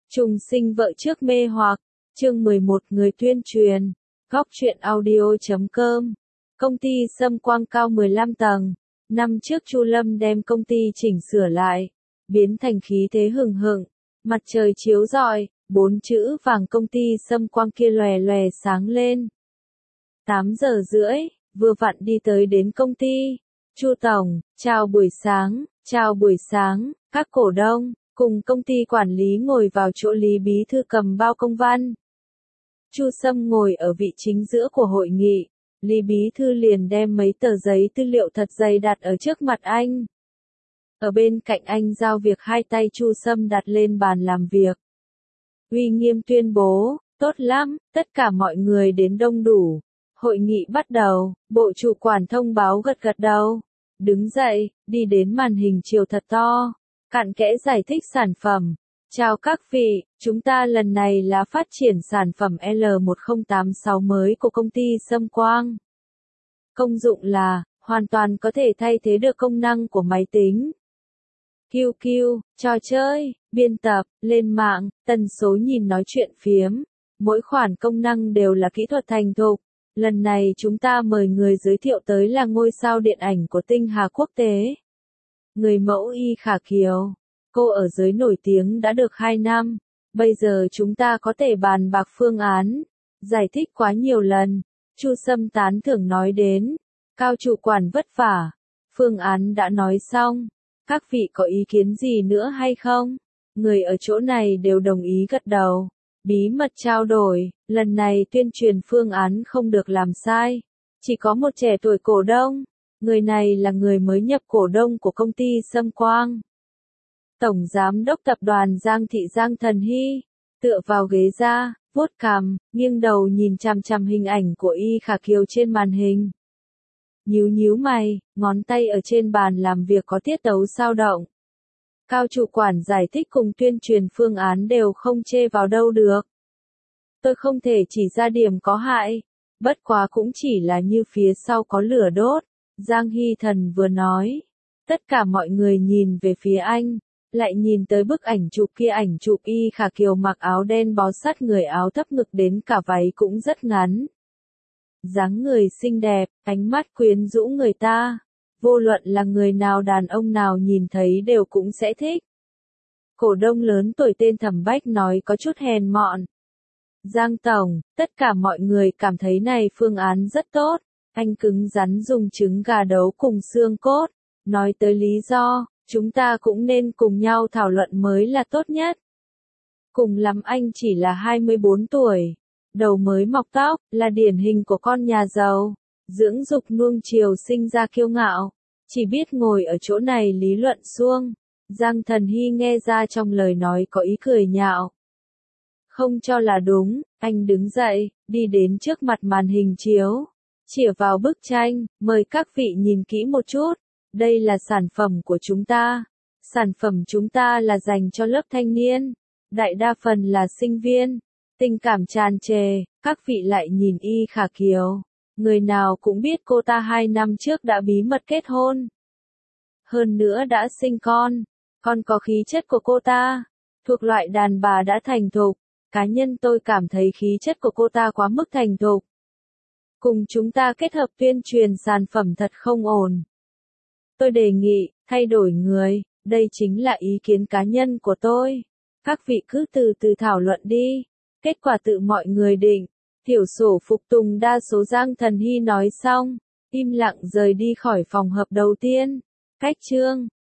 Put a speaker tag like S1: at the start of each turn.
S1: Trùng sinh vợ trước mê hoặc, chương 11 người tuyên truyền, góc truyện audio.com. Công ty Sâm Quang cao 15 tầng. Năm trước Chu Lâm đem công ty chỉnh sửa lại, biến thành khí thế hừng hực, mặt trời chiếu rọi, 4 chữ vàng công ty Sâm Quang kia lòe lòe sáng lên. 8 giờ rưỡi, vừa vặn đi tới đến công ty. Chu Tổng, chào buổi sáng, các cổ đông, cùng công ty quản lý ngồi vào chỗ Lý Bí Thư cầm bao công văn. Chu Sâm ngồi ở vị chính giữa của hội nghị, Lý Bí Thư liền đem mấy tờ giấy tư liệu thật dày đặt ở trước mặt anh. Ở bên cạnh anh giao việc hai tay Chu Sâm đặt lên bàn làm việc. Uy nghiêm tuyên bố, tốt lắm, tất cả mọi người đến đông đủ. Hội nghị bắt đầu, bộ chủ quản thông báo gật gật đầu. Đứng dậy, đi đến màn hình chiếu thật to, cặn kẽ giải thích sản phẩm. Chào các vị, chúng ta lần này là phát triển sản phẩm L1086 mới của công ty Sâm Quang. Công dụng là, hoàn toàn có thể thay thế được công năng của máy tính. QQ, trò chơi, biên tập, lên mạng, tần số nhìn nói chuyện phiếm. Mỗi khoản công năng đều là kỹ thuật thành thục. Lần này chúng ta mời người giới thiệu tới là ngôi sao điện ảnh của tinh hà quốc tế. Người mẫu Y Khả Kiều. Cô ở giới nổi tiếng đã được 2 năm. Bây giờ chúng ta có thể bàn bạc phương án. Giải thích quá nhiều lần. Chu Sâm tán thưởng nói đến. Cao chủ quản vất vả. Phương án đã nói xong. Các vị có ý kiến gì nữa hay không? Người ở chỗ này đều đồng ý gật đầu. Bí mật trao đổi, lần này tuyên truyền phương án không được làm sai. Chỉ có một trẻ tuổi cổ đông. Người này là người mới nhập cổ đông của công ty Sâm Quang. Tổng Giám đốc Tập đoàn Giang Thị Giang Thần Hy, tựa vào ghế ra, vuốt cằm, nghiêng đầu nhìn chằm chằm hình ảnh của Y Khả Kiều trên màn hình. Nhíu mày, ngón tay ở trên bàn làm việc có tiết tấu dao động. Cao chủ quản giải thích cùng tuyên truyền phương án đều không chê vào đâu được. Tôi không thể chỉ ra điểm có hại, bất quá cũng chỉ là như phía sau có lửa đốt. Giang Hy Thần vừa nói. Tất cả mọi người nhìn về phía anh, lại nhìn tới bức ảnh chụp kia, ảnh chụp Y Khả Kiều mặc áo đen bó sát người, áo thấp ngực đến cả váy cũng rất ngắn. Dáng người xinh đẹp, ánh mắt quyến rũ người ta. Vô luận là người nào đàn ông nào nhìn thấy đều cũng sẽ thích. Cổ đông lớn tuổi tên Thẩm Bách nói có chút hèn mọn. Giang Tổng, tất cả mọi người cảm thấy này phương án rất tốt. Anh cứng rắn dùng trứng gà đấu cùng xương cốt. Nói tới lý do, chúng ta cũng nên cùng nhau thảo luận mới là tốt nhất. Cùng lắm anh chỉ là 24 tuổi. Đầu mới mọc tóc, là điển hình của con nhà giàu. Dưỡng dục nuông chiều sinh ra kiêu ngạo. Chỉ biết ngồi ở chỗ này lý luận suông. Giang Thần Hy nghe ra trong lời nói có ý cười nhạo. Không cho là đúng, anh đứng dậy, đi đến trước mặt màn hình chiếu. Chĩa vào bức tranh, mời các vị nhìn kỹ một chút. Đây là sản phẩm của chúng ta. Sản phẩm chúng ta là dành cho lớp thanh niên. Đại đa phần là sinh viên. Tình cảm tràn trề, các vị lại nhìn Y Khả Kiều. Người nào cũng biết cô ta 2 năm trước đã bí mật kết hôn. Hơn nữa đã sinh con. Còn có khí chất của cô ta. Thuộc loại đàn bà đã thành thục. Cá nhân tôi cảm thấy khí chất của cô ta quá mức thành thục. Cùng chúng ta kết hợp tuyên truyền sản phẩm thật không ổn. Tôi đề nghị, thay đổi người, đây chính là ý kiến cá nhân của tôi. Các vị cứ từ từ thảo luận đi. Kết quả tự mọi người định. Tiểu sổ phục tùng đa số. Giang Thần Hy nói xong, im lặng rời đi khỏi phòng họp đầu tiên. Cách chương